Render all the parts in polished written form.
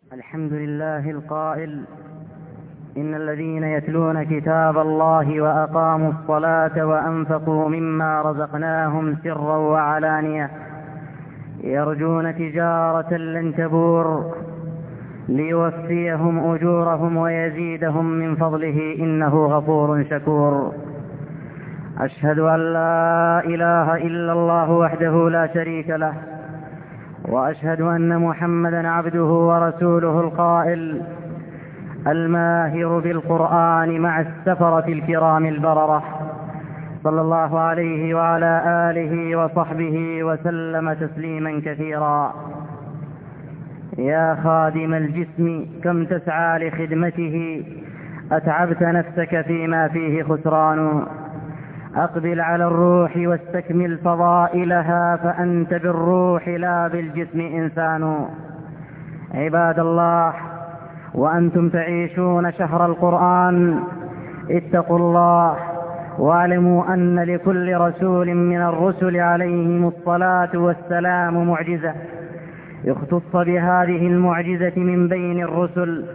الحمد لله القائل: إن الذين يتلون كتاب الله وأقاموا الصلاة وأنفقوا مما رزقناهم سرا وعلانية يرجون تجارة لن تبور ليوفيهم أجورهم ويزيدهم من فضله إنه غفور شكور. أشهد أن لا إله إلا الله وحده لا شريك له، وأشهد أن محمدا عبده ورسوله القائل: الماهر بالقرآن مع السفرة الكرام البررة، صلى الله عليه وعلى آله وصحبه وسلم تسليما كثيرا. يا خادم الجسم كم تسعى لخدمته، أتعبت نفسك فيما فيه خسران. أقبل على الروح واستكمل فضائلها، فأنت بالروح لا بالجسم إنسان. عباد الله، وأنتم تعيشون شهر القرآن، اتقوا الله واعلموا أن لكل رسول من الرسل عليهم الصلاة والسلام معجزة يختص بهذه المعجزة من بين الرسل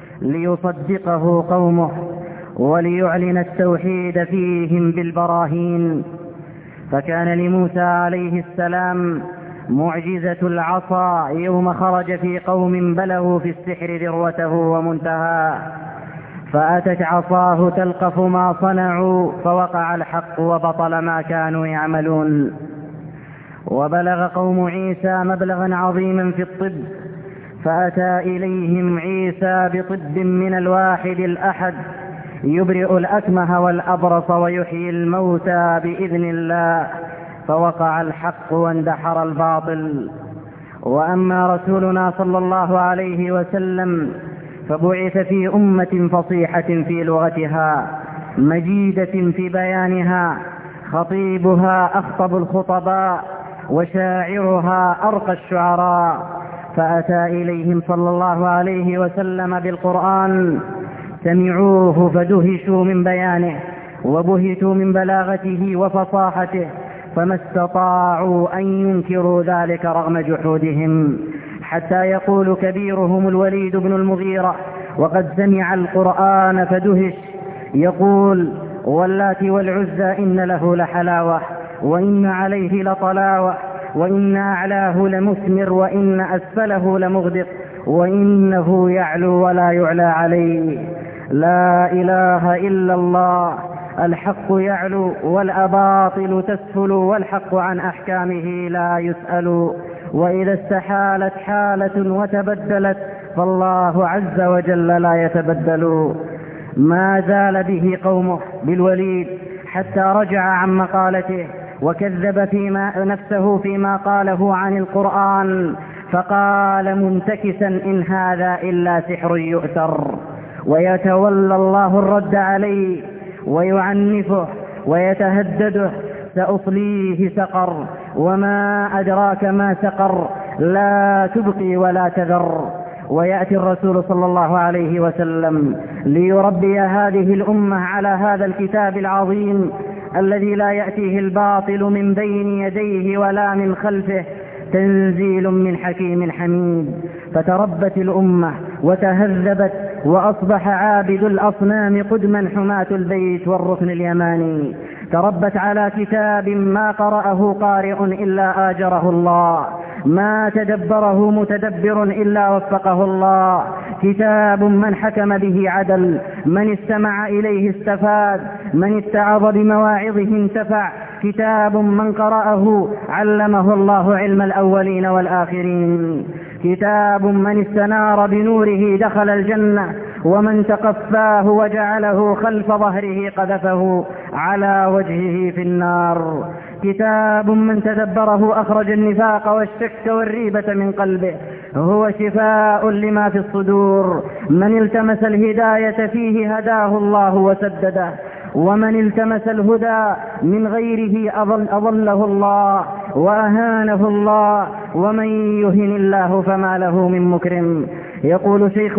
ليصدقه قومه وليعلن التوحيد فيهم بالبراهين. فكان لموسى عليه السلام معجزة العصا يوم خرج في قوم بلغوا في السحر ذروته ومنتهى، فأتت عصاه تلقف ما صنعوا فوقع الحق وبطل ما كانوا يعملون. وبلغ قوم عيسى مبلغا عظيما في الطب، فأتى إليهم عيسى بطب من الواحد الأحد يبرئ الأكمه والأبرص ويحيي الموتى بإذن الله، فوقع الحق واندحر الباطل. وأما رسولنا صلى الله عليه وسلم فبعث في أمة فصيحة في لغتها، مجيدة في بيانها، خطيبها أخطب الخطباء، وشاعرها أرقى الشعراء. فأتى إليهم صلى الله عليه وسلم بالقرآن، سمعوه فدهشوا من بيانه وبهتوا من بلاغته وفصاحته، فما استطاعوا أن ينكروا ذلك رغم جحودهم، حتى يقول كبيرهم الوليد بن المغيرة وقد سمع القرآن فدهش، يقول: واللات والعزى إن له لحلاوة، وإن عليه لطلاوة، وإن أعلاه لمثمر، وإن أسفله لمغدق، وإنه يعلو ولا يعلى عليه. لا إله إلا الله، الحق يعلو والأباطل تسفل، والحق عن أحكامه لا يسأل. وإذا استحالت حالة وتبدلت فالله عز وجل لا يتبدل. ما زال به قومه بالوليد حتى رجع عن مقالته وكذب نفسه فيما قاله عن القرآن، فقال منتكسا: إن هذا إلا سحر يؤثر. ويتولى الله الرد عليه ويعنفه ويتهدده: سأصليه سقر، وما أدراك ما سقر، لا تبقي ولا تذر. ويأتي الرسول صلى الله عليه وسلم ليربي هذه الأمة على هذا الكتاب العظيم الذي لا يأتيه الباطل من بين يديه ولا من خلفه، تنزيل من حكيم حميد. فتربت الأمة وتهذبت، وأصبح عابد الأصنام قدما حماة البيت والركن اليماني. تربت على كتاب ما قرأه قارئ إلا آجره الله، ما تدبره متدبر إلا وفقه الله. كتاب من حكم به عدل، من استمع إليه استفاد، من اتعظ بمواعظه انتفع. كتاب من قرأه علمه الله علم الأولين والآخرين. كتاب من استنار بنوره دخل الجنة، ومن تقفاه وجعله خلف ظهره قذفه على وجهه في النار. كتاب من تدبره أخرج النفاق والشك والريبة من قلبه، هو شفاء لما في الصدور. من التمس الهداية فيه هداه الله وسدده، ومن التمس الهدى من غيره أضله الله وأهانه الله، ومن يهن الله فما له من مكرم. يقول شيخ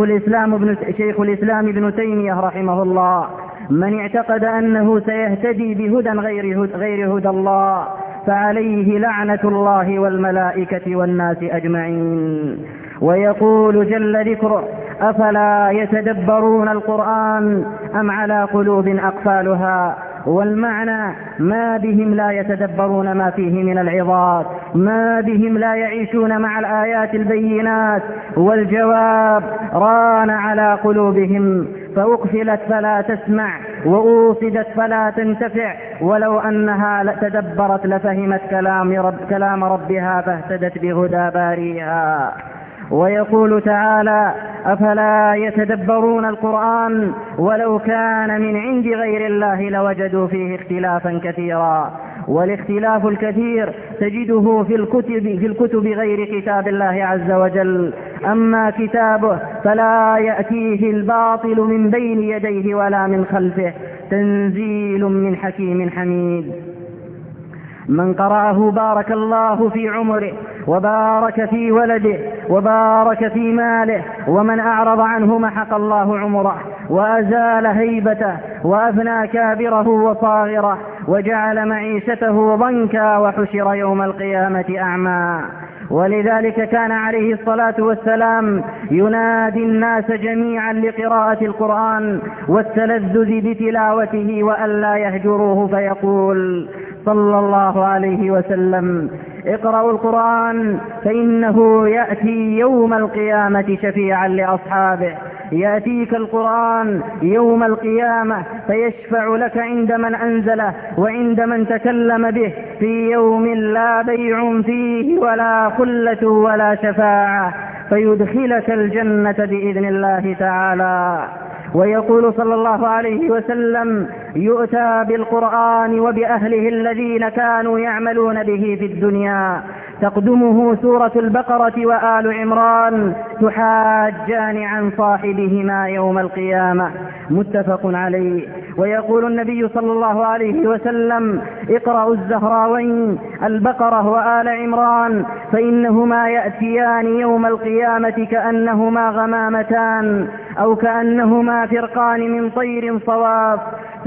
الإسلام ابن تيمية رحمه الله: من اعتقد أنه سيهتدي بهدى غير هدى الله فعليه لعنة الله والملائكة والناس أجمعين. ويقول جل ذكره: أفلا يتدبرون القرآن أم على قلوب أقفالها. والمعنى: ما بهم لا يتدبرون ما فيه من العظات، ما بهم لا يعيشون مع الآيات البينات. والجواب: ران على قلوبهم، فأقفلت فلا تسمع وأوصدت فلا تنتفع، ولو أنها تدبرت لفهمت كلام ربها فاهتدت بهدى باريها. ويقول تعالى: أفلا يتدبرون القرآن ولو كان من عند غير الله لوجدوا فيه اختلافا كثيرا. والاختلاف الكثير تجده في الكتب غير كتاب الله عز وجل. أما كتابه فلا يأتيه الباطل من بين يديه ولا من خلفه، تنزيل من حكيم حميد. من قرأه بارك الله في عمره وبارك في ولده وبارك في ماله، ومن أعرض عنه محق الله عمره وأزال هيبته وأفنى كابره وصاغره وجعل معيشته ضنكا وحشر يوم القيامة أعمى. ولذلك كان عليه الصلاة والسلام ينادي الناس جميعا لقراءة القرآن والتلذذ بتلاوته وألا يهجروه، فيقول صلى الله عليه وسلم: اقرأوا القرآن فإنه يأتي يوم القيامة شفيعا لأصحابه. يأتيك القرآن يوم القيامة فيشفع لك عند من أنزله وعند من تكلم به، في يوم لا بيع فيه ولا خلة ولا شفاعة، فيدخلك الجنة بإذن الله تعالى. ويقول صلى الله عليه وسلم: يؤتى بالقرآن وبأهله الذين كانوا يعملون به في الدنيا، تقدمه سورة البقرة وآل عمران، تحاجان عن صاحبهما يوم القيامة. متفق عليه. ويقول النبي صلى الله عليه وسلم: اقرأوا الزهراوين البقرة وآل عمران، فإنهما يأتيان يوم القيامة كأنهما غمامتان أو كأنهما فرقان من طير صواف،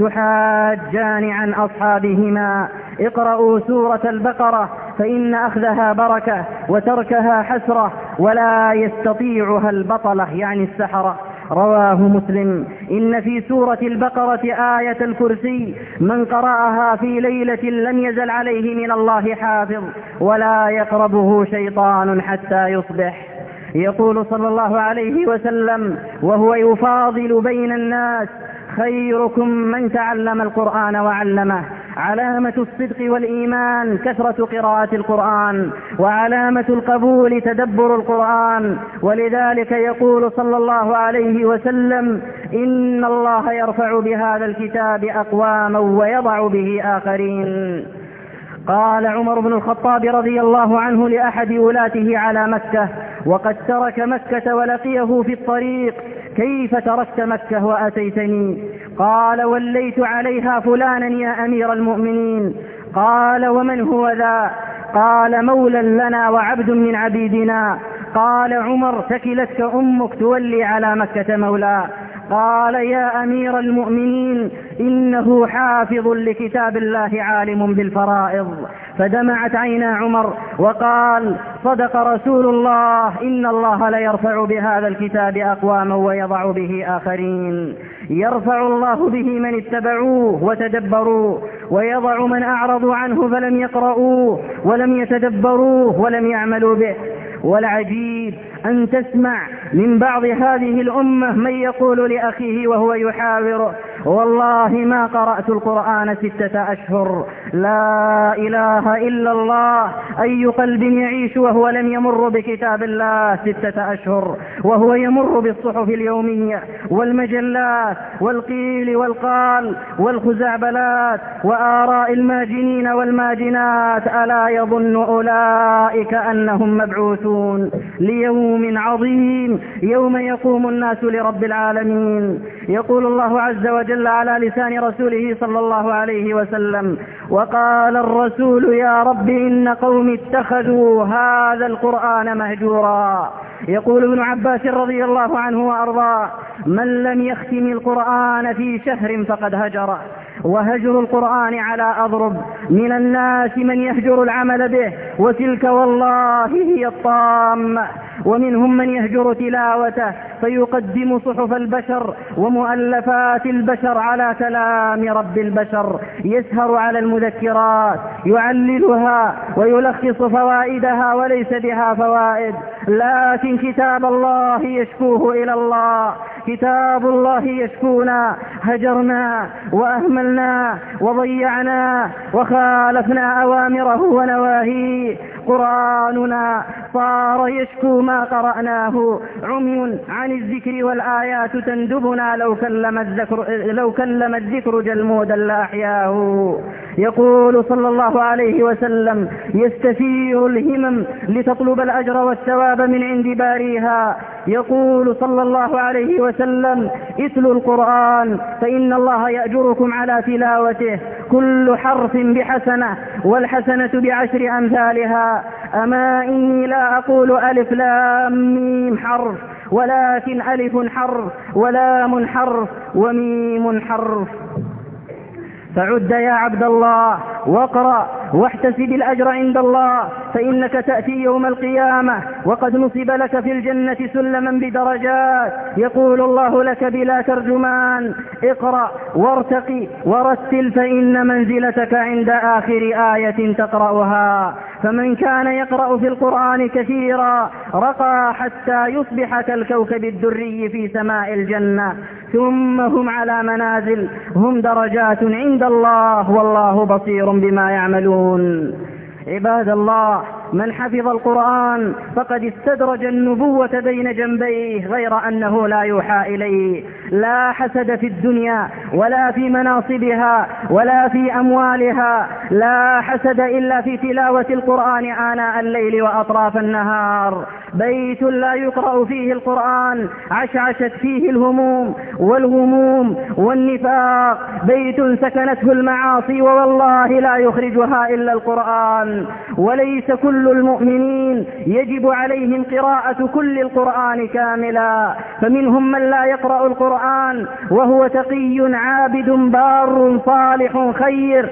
تحاجان عن أصحابهما. اقرأوا سورة البقرة فإن أخذها بركة وتركها حسرة، ولا يستطيعها البطلة يعني السحرة. رواه مسلم. إن في سورة البقرة آية الكرسي من قرأها في ليلة لم يزل عليه من الله حافظ ولا يقربه شيطان حتى يصبح. يقول صلى الله عليه وسلم وهو يفاضل بين الناس: خيركم من تعلم القرآن وعلمه. علامة الصدق والإيمان كثرة قراءة القرآن، وعلامة القبول تدبر القرآن. ولذلك يقول صلى الله عليه وسلم: إن الله يرفع بهذا الكتاب أقواما ويضع به آخرين. قال عمر بن الخطاب رضي الله عنه لأحد ولاته على مكة وقد ترك مكة ولقيه في الطريق: كيف تركت مكة وأتيتني؟ قال: وليت عليها فلانا يا أمير المؤمنين. قال: ومن هو ذا؟ قال: مولى لنا وعبد من عبيدنا. قال عمر: ثكلتك أمك تولي على مكة مولى. قال: يا أمير المؤمنين، إنه حافظ لكتاب الله عالم بالفرائض. فدمعت عينا عمر وقال: صدق رسول الله، إن الله ليرفع بهذا الكتاب أقواما ويضع به آخرين. يرفع الله به من اتبعوه وتدبروا، ويضع من أعرضوا عنه فلم يقرؤوه ولم يتدبروه ولم يعملوا به. والعجيب أن تسمع من بعض هذه الأمة من يقول لأخيه وهو يحاوره: والله ما قرأت القرآن 6 أشهر. لا إله إلا الله. أي قلب يعيش وهو لم يمر بكتاب الله 6 أشهر، وهو يمر بالصحف اليومية والمجلات والقيل والقال والخزعبلات وآراء الماجنين والماجنات؟ ألا يظن أولئك أنهم مبعوثون ليوم عظيم يوم يقوم الناس لرب العالمين؟ يقول الله عز وجل على لسان رسوله صلى الله عليه وسلم: وقال الرسول يا رب إن قوم اتخذوا هذا القرآن مهجورا. يقول ابن عباس رضي الله عنه وأرضاه: من لم يختم القرآن في شهر فقد هجره. وهجر القرآن على أضرب، من الناس من يهجر العمل به، وتلك والله هي الطامة. ومنهم من يهجر تلاوته فيقدم صحف البشر ومؤلفات البشر على كلام رب البشر، يسهر على المذكرات يعللها ويلخص فوائدها وليس بها فوائد، لكن كتاب الله يشكوه إلى الله، كتاب الله يشكونا، هجرنا وأهملنا وضيعنا وخالفنا أوامره ونواهيه، قرآننا صار يشكو ما قرأناه، عمي عن الذكر والآيات تندبنا، لو كلم الذكر جلمودا لأحياه. يقول صلى الله عليه وسلم: يستثير الهمم لتطلب الأجر والثواب من عند باريها. يقول صلى الله عليه وسلم: اتلوا القرآن فإن الله يأجركم على تلاوته، كل حرف بحسنة والحسنة بعشر أمثالها. أما إني لا أقول ألف لام ميم حرف، ولكن ألف حرف ولام حرف وميم حرف. فعد يا عبد الله واقرأ واحتسب الأجر عند الله، فإنك تأتي يوم القيامة وقد نصب لك في الجنة سلما بدرجات، يقول الله لك بلا ترجمان: اقرأ وارتقي ورتل فإن منزلتك عند آخر آية تقرأها. فمن كان يقرأ في القرآن كثيرا رقى حتى يصبح كالكوكب الدري في سماء الجنة، ثم هم على منازل، هم درجات عند الله والله بصير بما يعملون. عباد الله، من حفظ القرآن فقد استدرج النبوة بين جنبيه، غير أنه لا يوحى إليه. لا حسد في الدنيا ولا في مناصبها ولا في أموالها، لا حسد إلا في تلاوة القرآن آناء الليل وأطراف النهار. بيت لا يقرأ فيه القرآن عشعشت فيه الهموم والغموم والنفاق، بيت سكنته المعاصي ووالله لا يخرجها إلا القرآن. وليس كل المؤمنين يجب عليهم قراءة كل القرآن كاملا، فمنهم من لا يقرأ القرآن وهو تقي عابد بار صالح خير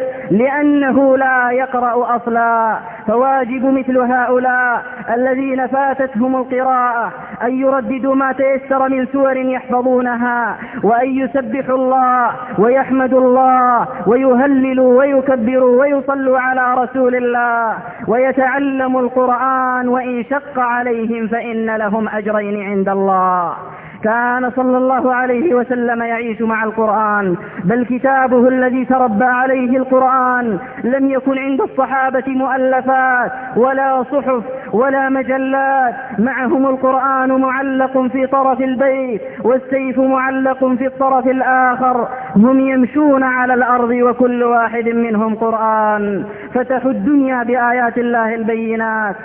لأنه لا يقرأ أصلا. فواجب مثل هؤلاء الذين فاتتهم القراءة أن يرددوا ما تيسر من سور يحفظونها، وأن يسبحوا الله ويحمدوا الله ويهللوا ويكبروا ويصلوا على رسول الله ويتعلموا القرآن، وإن شق عليهم فإن لهم أجرين عند الله. كان صلى الله عليه وسلم يعيش مع القرآن، بل كتابه الذي تربى عليه القرآن. لم يكن عند الصحابة مؤلفات ولا صحف ولا مجلات، معهم القرآن معلق في طرف البيت والسيف معلق في الطرف الآخر، هم يمشون على الأرض وكل واحد منهم قرآن. فتحوا الدنيا بآيات الله البينات،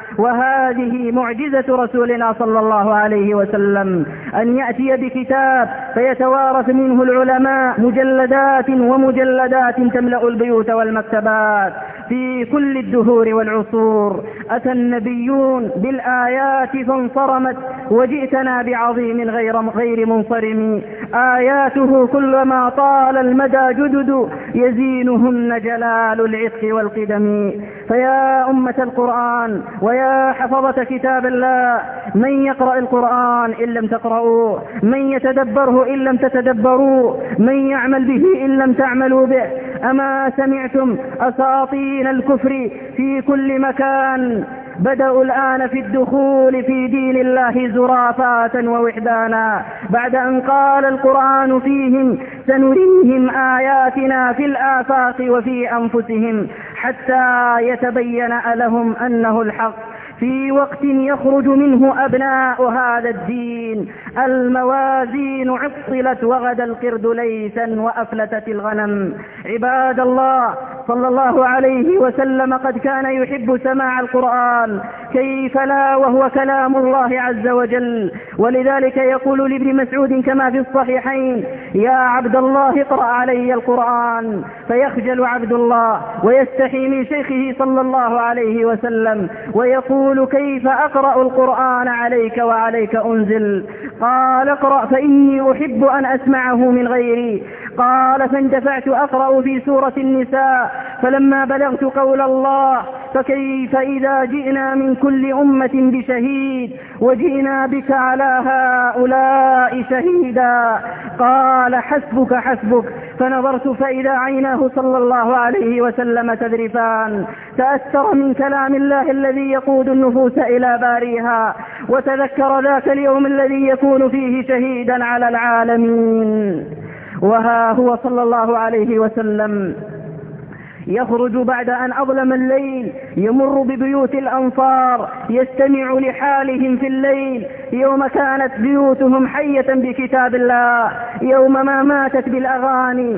وهذه معجزة رسولنا صلى الله عليه وسلم، أن يأتي بكتاب فيتوارث منه العلماء مجلدات ومجلدات تملأ البيوت والمكتبات في كل الدهور والعصور. أتى النبيون بالآيات فانصرمت، وجئتنا بعظيم غير منصرم. آياته كلما طال المدى جدد، يزينهن جلال العتق والقدم. فيا أمة القرآن ويا حفظة كتاب الله، من يقرأ القرآن إن لم تقرأوا، من يتدبره إن لم تتدبروا، من يعمل به إن لم تعملوا به. أما سمعتم أساطين الكفر في كل مكان بدأوا الآن في الدخول في دين الله زرافات ووحدانا، بعد أن قال القرآن فيهم: سنريهم آياتنا في الآفاق وفي أنفسهم حتى يتبين لهم أنه الحق، في وقت يخرج منه أبناء هذا الدين. الموازين عطلت وغدا القرد ليسا وأفلتت الغنم. عباد الله، صلى الله عليه وسلم قد كان يحب سماع القرآن، كيف لا وهو كلام الله عز وجل. ولذلك يقول لابن مسعود كما في الصحيحين: يا عبد الله اقرأ علي القرآن. فيخجل عبد الله ويستحي من شيخه صلى الله عليه وسلم ويقول: كيف أقرأ القرآن عليك وعليك أنزل؟ قال: اقرأ فإني أحب أن أسمعه من غيري. قال: فاندفعت أقرأ في سورة النساء، فلما بلغت قول الله: فكيف إذا جئنا من كل أمة بشهيد وجئنا بك على هؤلاء شهيدا؟ قال حسبك حسبك. فنظرت فإذا عيناه صلى الله عليه وسلم تذرفان، تأثر من كلام الله الذي يقود النفوس إلى باريها، وتذكر ذاك اليوم الذي يكون فيه شهيدا على العالمين. وها هو صلى الله عليه وسلم يخرج بعد أن أظلم الليل، يمر ببيوت الأنصار يستمع لحالهم في الليل يوم كانت بيوتهم حية بكتاب الله، يوم ما ماتت بالأغاني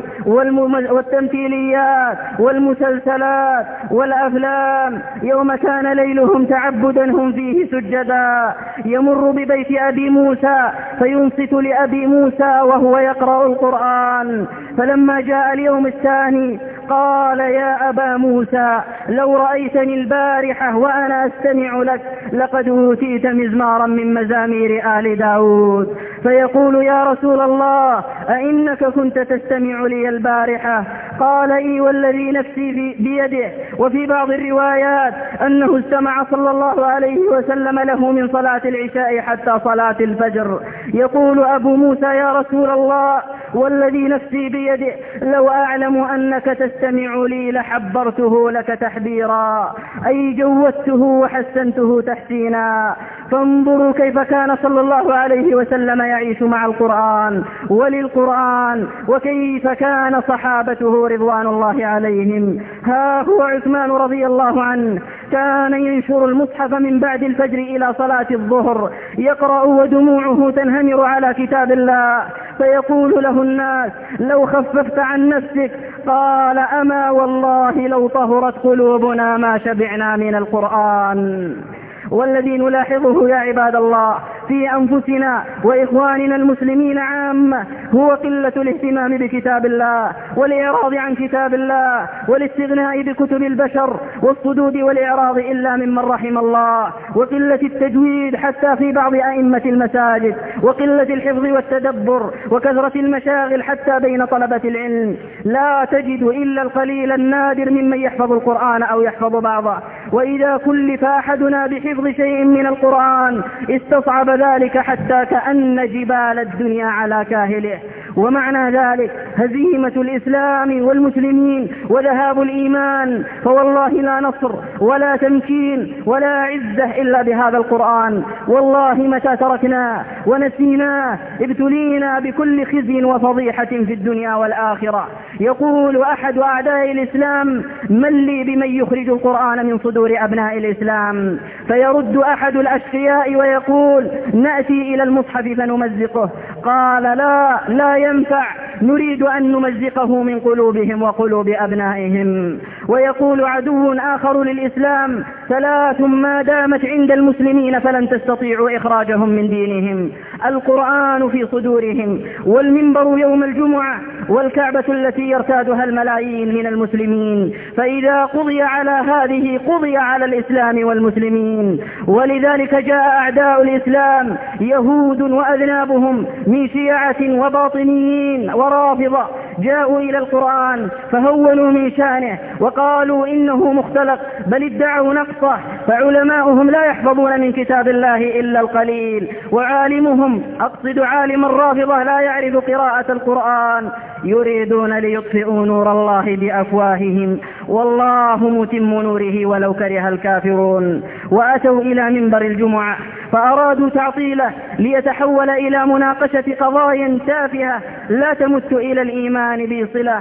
والتمثيليات والمسلسلات والأفلام، يوم كان ليلهم تعبدا هم فيه سجدا. يمر ببيت أبي موسى فينصت لأبي موسى وهو يقرأ القرآن. فلما جاء اليوم الثاني قال يا أبا موسى لو رأيتني البارحة وأنا أستمع لك لقد أوتيت مزمارا من مزامير آل داود. فيقول يا رسول الله أئنك كنت تستمع لي البارحة؟ قال إي والذي نفسي بيده. وفي بعض الروايات أنه استمع صلى الله عليه وسلم له من صلاة العشاء حتى صلاة الفجر. يقول أبو موسى يا رسول الله والذي نفسي بيده لو أعلم أنك تستمع لي لحبرته لك تحبيرا، أي جودته وحسنته تحسينا. فانظروا كيف كان صلى الله عليه وسلم يعيش مع القرآن وللقرآن، وكيف كان صحابته رضوان الله عليهم. ها هو عثمان رضي الله عنه كان ينشر المصحف من بعد الفجر إلى صلاة الظهر، يقرأ ودموعه تنهمر على كتاب الله، فيقول له الناس لو خففت عن نفسك، قال أما والله لو طهرت قلوبنا ما شبعنا من القرآن. والذي نلاحظه يا عباد الله في أنفسنا وإخواننا المسلمين عامة هو قلة الاهتمام بكتاب الله والإعراض عن كتاب الله والاستغناء بكتب البشر والصدود والإعراض إلا ممن رحم الله، وقلة التجويد حتى في بعض أئمة المساجد، وقلة الحفظ والتدبر، وكثرة المشاغل حتى بين طلبة العلم. لا تجد إلا القليل النادر ممن يحفظ القرآن أو يحفظ بعضه. وإذا كلف أحدنا بحفظ شيء من القرآن استصعب ذلك حتى كأن جبال الدنيا على كاهله. ومعنى ذلك هزيمة الإسلام والمسلمين وذهاب الإيمان. فوالله لا نصر ولا تمكين ولا عزة إلا بهذا القرآن. والله متى تركناه ونسيناه ابتلينا بكل خزي وفضيحة في الدنيا والآخرة. يقول أحد أعداء الإسلام من لي بمن يخرج القرآن من صدور أبناء الإسلام؟ فيرد أحد الأشقياء ويقول نأتي إلى المصحف فنمزقه. قال لا ينفع، نريد أن نمزقه من قلوبهم وقلوب أبنائهم. ويقول عدو آخر للإسلام ثلاث ما دامت عند المسلمين فلن تستطيعوا إخراجهم من دينهم: القرآن في صدورهم، والمنبر يوم الجمعة، والكعبة التي يرتادها الملايين من المسلمين. فإذا قضي على هذه قضي على الإسلام والمسلمين. ولذلك جاء أعداء الإسلام يهود وأذنابهم من شيعة وباطنيين ورافضة جاءوا إلى القرآن فهونوا من شانه وقالوا إنه مختلق، بل ادعوا نقصه. فعلماؤهم لا يحفظون من كتاب الله إلا القليل، وعالمهم أقصد عالم الرافضة لا يعرف قراءة القرآن. يريدون ليطفئوا نور الله بأفواههم والله متم نوره ولو كره الكافرون. وأتوا إلى منبر الجمعة فأرادوا تعطيله ليتحول إلى مناقشة قضايا تافهة لا تمت إلى الإيمان بصلة.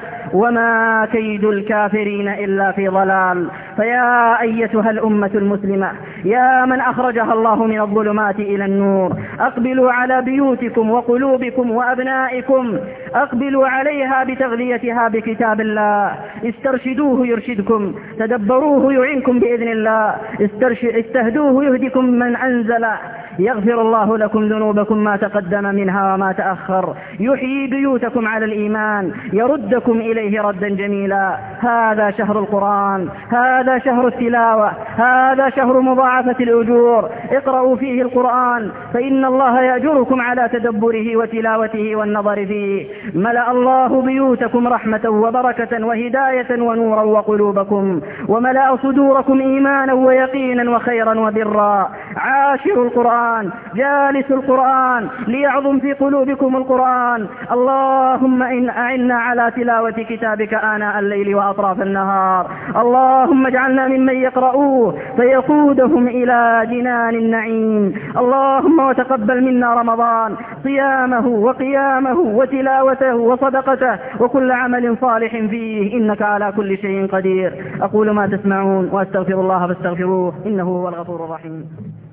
وما كيد الكافرين إلا في ضلال. فيا أيتها الأمة المسلمة يا من أخرجها الله من الظلمات إلى النور، أقبلوا على بيوتكم وقلوبكم وأبنائكم، أقبلوا عليها بتغذيتها بكتاب الله. استرشدوه يرشدكم، تدبروه يعينكم بإذن الله، استهدوه يهدكم من أنزله. يغفر الله لكم ذنوبكم ما تقدم منها وما تأخر، يحيي بيوتكم على الإيمان، يردكم إليه ردا جميلا. هذا شهر القرآن، هذا شهر التلاوة، هذا شهر مضاعفة الأجور. اقرأوا فيه القرآن فإن الله يأجركم على تدبره وتلاوته والنظر فيه. ملأ الله بيوتكم رحمة وبركة وهداية ونورا وقلوبكم، وملأ صدوركم إيمانا ويقينا وخيرا وبرا. عاشروا القرآن، جالسوا القرآن، ليعظم في قلوبكم القرآن. اللهم أعنا على تلاوة كتابك آناء الليل وأطراف النهار. اللهم اجعلنا ممن يقرؤوه فيقودهم إلى جنان النعيم. اللهم وتقبل منا رمضان، صيامه وقيامه وتلاوته وصدقته وكل عمل صالح فيه، إنك على كل شيء قدير. أقول ما تسمعون وأستغفر الله فاستغفروه إنه هو الغفور الرحيم.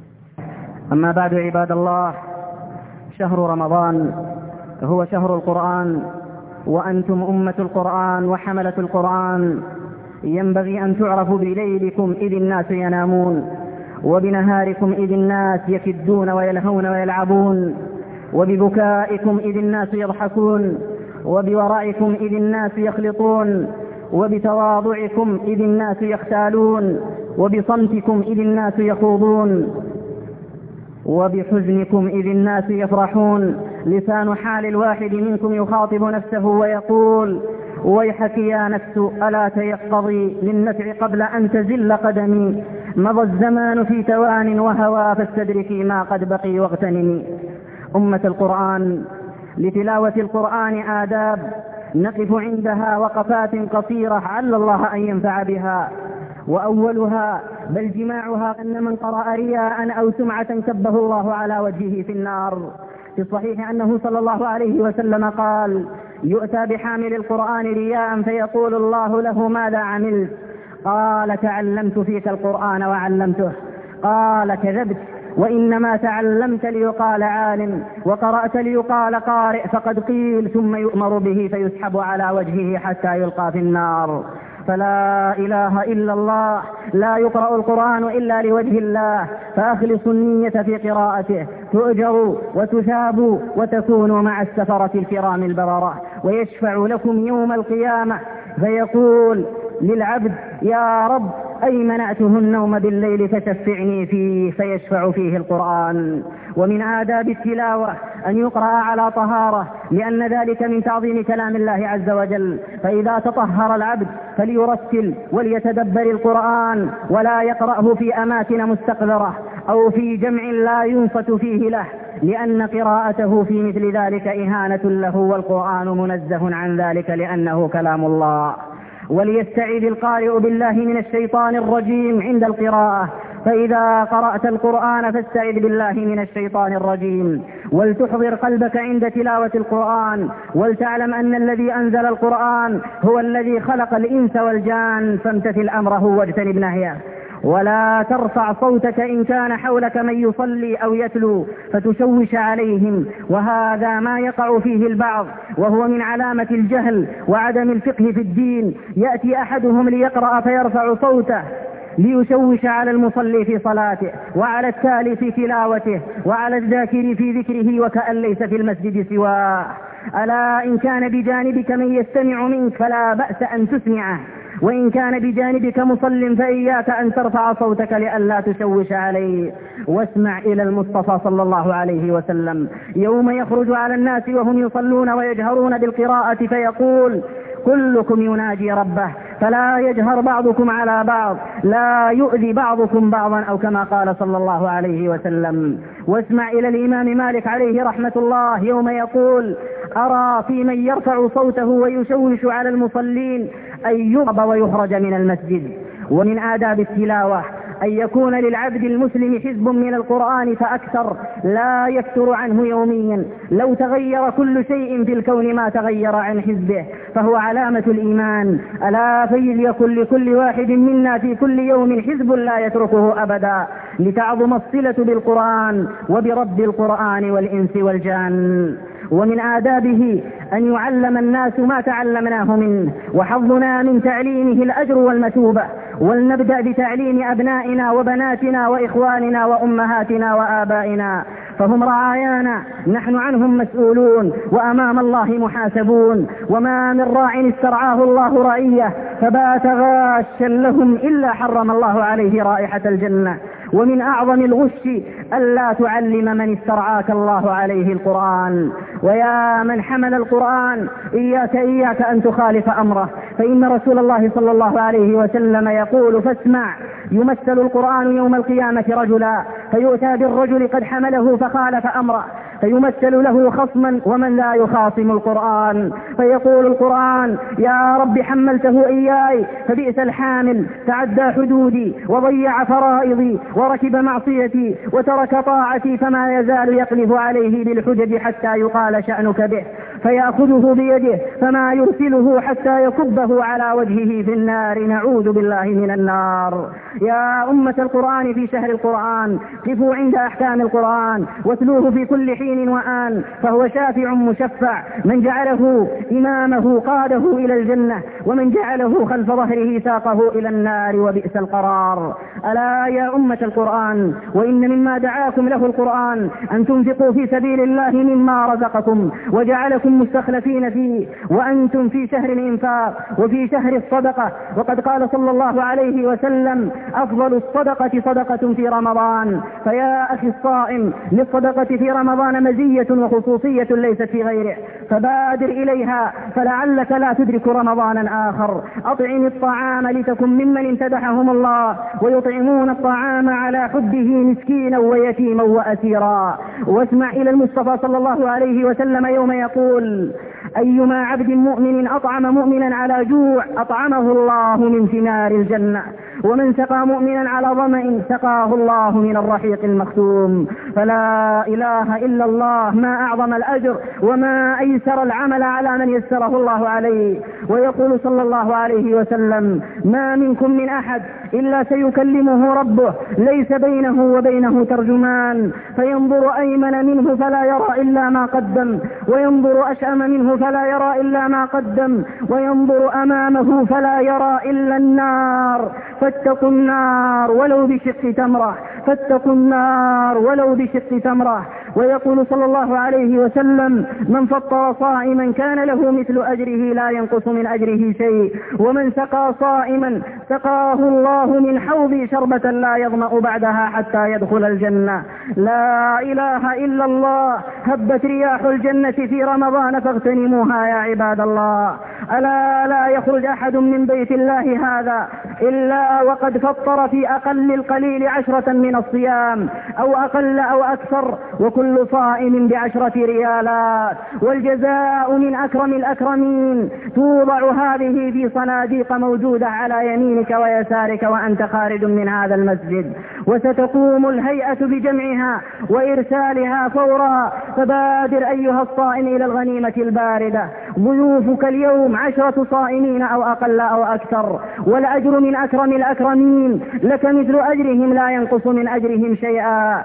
أما بعد عباد الله، شهر رمضان هو شهر القرآن، وأنتم أمة القرآن وحملة القرآن. ينبغي أن تعرفوا بليلكم إذ الناس ينامون، وبنهاركم إذ الناس يكدون ويلهون ويلعبون، وببكائكم إذ الناس يضحكون، وبورائكم إذ الناس يخلطون، وبتواضعكم إذ الناس يختالون، وبصمتكم إذ الناس يخوضون، وبحزنكم إذ الناس يفرحون. لسان حال الواحد منكم يخاطب نفسه ويقول: ويحك يا نفس ألا تيقظي للنفع قبل أن تزل قدمي، مضى الزمان في توان وهوى فاستدركي ما قد بقي واغتنمي. أمة القرآن، لتلاوة القرآن آداب نقف عندها وقفات قصيرة عل الله أن ينفع بها. وأولها بل جماعها أن من قرأ رياء أو سمعة كبه الله على وجهه في النار. في الصحيح أنه صلى الله عليه وسلم قال: يؤتى بحامل القرآن رياء فيقول الله له: ماذا عملت؟ قال: تعلمت فيك القرآن وعلمته. قال: كذبت، وإنما تعلمت ليقال عالم، وقرأت ليقال قارئ، فقد قيل، ثم يؤمر به فيسحب على وجهه حتى يلقى في النار. فلا إله إلا الله، لا يقرأ القرآن إلا لوجه الله، فأخلصوا النية في قراءته تؤجروا وتثابوا وتكونوا مع السفرة الكرام البررة. ويشفع لكم يوم القيامة فيقول للعبد: يا رب أي منعته النوم بالليل فشفعني فيه، فيشفع فيه القرآن. ومن آداب التلاوة أن يقرأ على طهارة، لأن ذلك من تعظيم كلام الله عز وجل. فإذا تطهر العبد فليرتل وليتدبر القرآن، ولا يقرأه في أماكن مستقذرة أو في جمع لا ينصت فيه له، لأن قراءته في مثل ذلك إهانة له، والقرآن منزه عن ذلك لأنه كلام الله. وليستعيذ القارئ بالله من الشيطان الرجيم عند القراءة، فإذا قرأت القرآن فاستعذ بالله من الشيطان الرجيم. ولتحضر قلبك عند تلاوة القرآن، ولتعلم أن الذي أنزل القرآن هو الذي خلق الإنس والجان، فامتثل أمره واجتنب نهيه. ولا ترفع صوتك إن كان حولك من يصلي أو يتلو فتشوش عليهم، وهذا ما يقع فيه البعض، وهو من علامة الجهل وعدم الفقه في الدين. يأتي أحدهم ليقرأ فيرفع صوته ليشوش على المصلي في صلاته، وعلى التالي في تلاوته، وعلى الذاكر في ذكره، وكأن ليس في المسجد سواه. ألا إن كان بجانبك من يستمع منك فلا بأس أن تسمعه، وإن كان بجانبك مصل فإياك أن ترفع صوتك لئلا تشوش عليه. واسمع إلى المصطفى صلى الله عليه وسلم يوم يخرج على الناس وهم يصلون ويجهرون بالقراءة فيقول: كلكم يناجي ربه، فلا يجهر بعضكم على بعض، لا يؤذي بعضكم بعضا، أو كما قال صلى الله عليه وسلم. واسمع إلى الإمام مالك عليه رحمة الله يوم يقول: أرى في من يرفع صوته ويشوش على المصلين أن يضرب ويخرج من المسجد. ومن آداب التلاوة أن يكون للعبد المسلم حزب من القرآن فأكثر، لا يكثر عنه يوميا. لو تغير كل شيء في الكون ما تغير عن حزبه، فهو علامة الإيمان. ألا فليكن لكل واحد منا في كل يوم حزب لا يتركه أبدا، لتعظم الصلة بالقرآن وبرب القرآن والإنس والجان. ومن آدابه أن يعلم الناس ما تعلمناه منه، وحظنا من تعليمه الأجر والمثوبة. ولنبدأ بتعليم أبنائنا وبناتنا وإخواننا وأمهاتنا وآبائنا، فهم رعايانا، نحن عنهم مسؤولون وأمام الله محاسبون. وما من راع استرعاه الله رعية فبات غاشا لهم إلا حرم الله عليه رائحة الجنة. ومن أعظم الغش ألا تعلم من استرعاك الله عليه القرآن. ويا من حمل القرآن إياك أن تخالف أمره، فإن رسول الله صلى الله عليه وسلم يقول: فاسمع، يمثل القرآن يوم القيامة رجلا، فيؤتى بالرجل قد حمله فخالف أمره، فيمثل له خصما ومن لا يخاصم القرآن، فيقول القرآن: يا رب حملته إياي فبئس الحامل، تعدى حدودي وضيع فرائضي وركب معصيتي وترك طاعتي، فما يزال يقلب عليه بالحجج حتى يقال شأنك به، فيأخذه بيده فما يرسله حتى يكبه على وجهه في النار، نعوذ بالله من النار. يا أمة القرآن في شهر القرآن، قفوا عند أحكام القرآن واتلوه في كل حين وآن، فهو شافع مشفع، من جعله إمامه قاده إلى الجنة، ومن جعله خلف ظهره ساقه إلى النار، وبئس القرار. ألا يا أمة القرآن، وإن مما دعاكم له القرآن أن تنفقوا في سبيل الله مما رزقكم وجعلكم مستخلفين فيه، وأنتم في شهر الإنفاق وفي شهر الصدقة. وقد قال صلى الله عليه وسلم: أفضل الصدقة صدقة في رمضان. فيا أخي الصائم، للصدقة في رمضان مزية وخصوصية ليست في غيره، فبادر إليها فلعلك لا تدرك رمضانا آخر. أطعم الطعام لتكن ممن امتدحهم الله ويطعمون الطعام على حبه مسكينا ويتيما وأسيرا. واسمع إلى المصطفى صلى الله عليه وسلم يوم يقول: أيما عبد مؤمن أطعم مؤمنا على جوع أطعمه الله من ثمار الجنة، ومن سقى مؤمنا على ظمأ سقاه الله من الرحيق المختوم. فلا إله إلا الله، ما أعظم الأجر وما أيسر العمل على من يسره الله عليه. ويقول صلى الله عليه وسلم: ما منكم من أحد إلا سيكلمه ربه ليس بينه وبينه ترجمان، فينظر أيمن منه فلا يرى إلا ما قدم، وينظر أشأم منه فلا يرى إلا ما قدم، وينظر أمامه فلا يرى إلا النار. فاتقوا النار ولو بشق تمرة، فاتقوا النار ولو بشق تمرة. ويقول صلى الله عليه وسلم: من فطر صائما كان له مثل أجره لا ينقص من أجره شيء، ومن سقى صائما سقاه الله من حوض شربة لا يظمأ بعدها حتى يدخل الجنة. لا إله إلا الله. هبت رياح الجنة في رمضان فاغتنموها يا عباد الله. ألا لا يخرج أحد من بيت الله هذا إلا وقد فطر في أقل القليل 10 من الصيام، أو أقل أو أكثر، وكل صائم ب10 ريالات، والجزاء من أكرم الأكرمين. توضع هذه في صناديق موجودة على يمينك ويسارك وأنت خارج من هذا المسجد، وستقوم الهيئة بجمعها وإرسالها فورا. فبادر أيها الصائم إلى الغنيمة الباردة. ضيوفك اليوم 10 صائمين أو أقل أو أكثر، والأجر من أكرم الأكرمين، لك مثل أجرهم لا ينقص من أجرهم شيئا،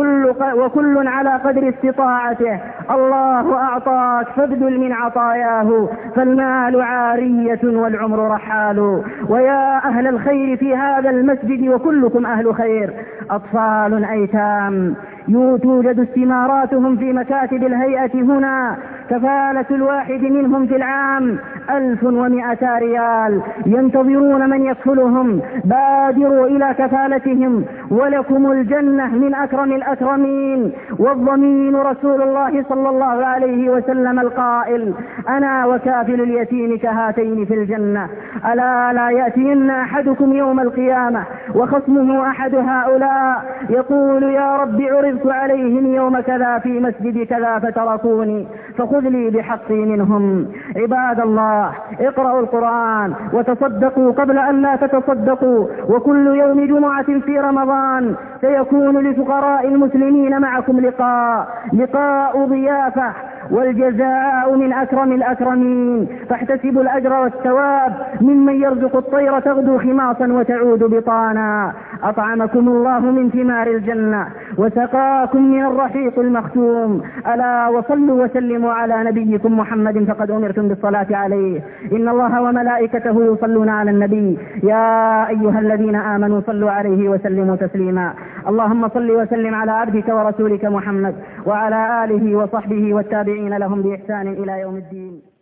وكل على قدر استطاعته. الله أعطاك فابذل من عطاياه، فالمال عارية والعمر رحال. ويا أهل الخير في هذا المسجد، وكلكم أهل خير، أطفال أيتام توجد استماراتهم في مكاتب الهيئة هنا، كفالة الواحد منهم في العام 1100 ريال، ينتظرون من يكفلهم. بادروا إلى كفالتهم ولكم الجنة من أكرم الأكرمين. والضمين رسول الله صلى الله عليه وسلم القائل: أنا وكافل اليتيم كهاتين في الجنة. ألا لا يأتين أحدكم يوم القيامة وخصمه أحد هؤلاء يقول: يا رب عرضت عليهم يوم كذا في مسجد كذا فتركوني، فخذ لي بحقي منهم. عباد الله، اقرأوا القرآن وتصدقوا قبل أن لا تتصدقوا. وكل يوم جمعة في رمضان سيكون لفقراء المسلمين معكم لقاء ضيافة، والجزاء من أكرم الأكرمين، فاحتسبوا الأجر والثواب ممن يرزق الطير تغدو خماصا وتعود بطانا. أطعمكم الله من ثمار الجنة وسقاكم من الرحيق المختوم. ألا وصلوا وسلموا على نبيكم محمد فقد أمرتم بالصلاة عليه. إن الله وملائكته يصلون على النبي يا أيها الذين آمنوا صلوا عليه وسلموا تسليما. اللهم صل وسلم على عبدك ورسولك محمد وعلى آله وصحبه والتابعين لهم بإحسان إلى يوم الدين.